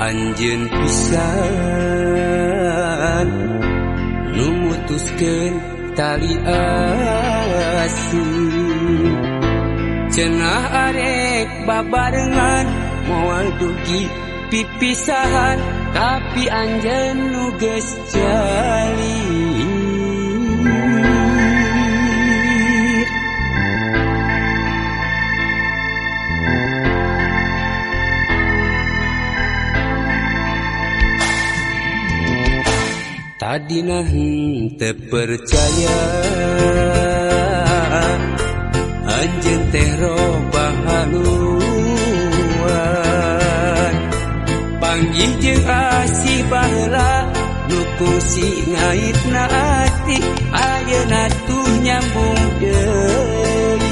Anjeun pisan nu mutuskeun tali asih, cenah arek babarengan moal dugi pipisahan, tapi anjeun nu geus jalin. Tadina henteu percaya anjeun teh robah haluan, panggih jeung asih baheula nu kungsi ngaitna ati, ayeuna tuh nyambung deui.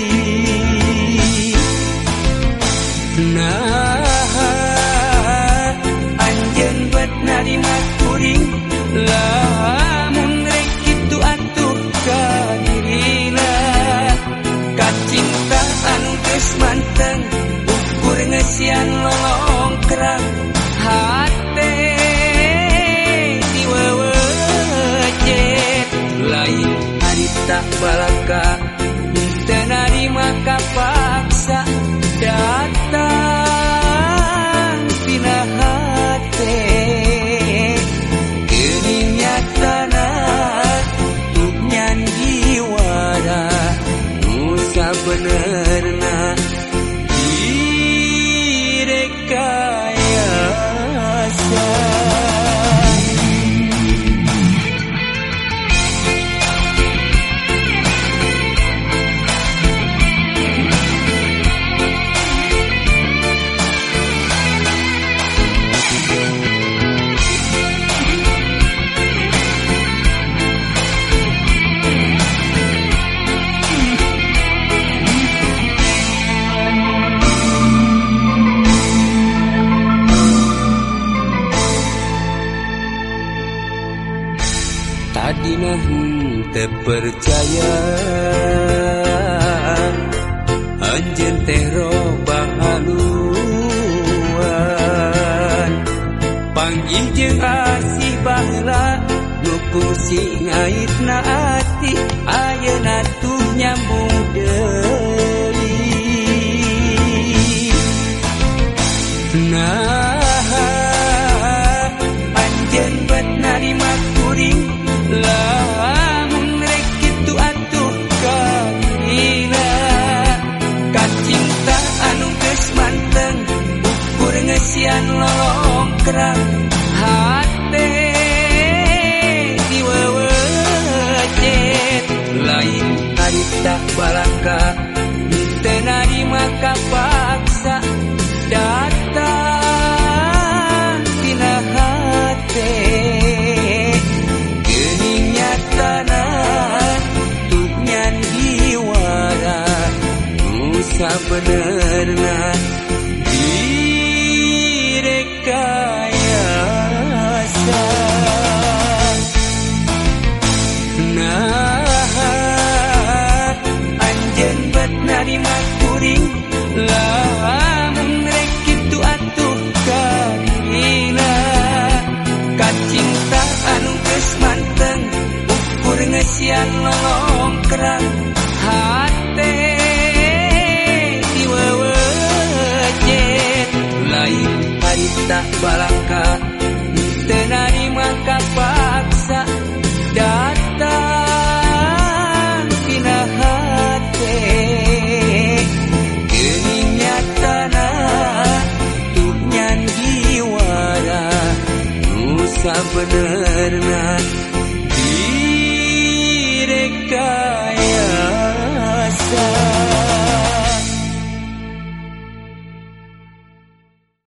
Nah anjeun bet narima kuring, lamun rek kitu atuh ka dirina, kacinta anu geus manteng ukur ngeusian lolongkrang hate diwewejet, lain harita balaka teu narima kapaksa datang tina hate. Benerna direkayasa. Tadina henteu percaya anjeun teh robah haluan, panggih jeung asih baheula nu kungsi ngaitna ati, ayeuna tuh nyambung deui. Nah anjeun bet narima kuring, lamun rek kitu atuh ka dirina, kacinta anu geus manteng ukur ngeusian lolongkrang hate diwewejet, lain harita balaka teu narima kapaksa datang tina hate. Sabenerna direkayasa. Nah anjeun bet narima kuring, lamun rek kitu atuh ka dirina, kacinta anu geus manteng ukur ngeusian lolongkrang hate diwewejet, lain harita balaka teu narima kapaksa datang tina hate. Geuning nyatana tuh nyan jiwara nu sabenerna direkayasa.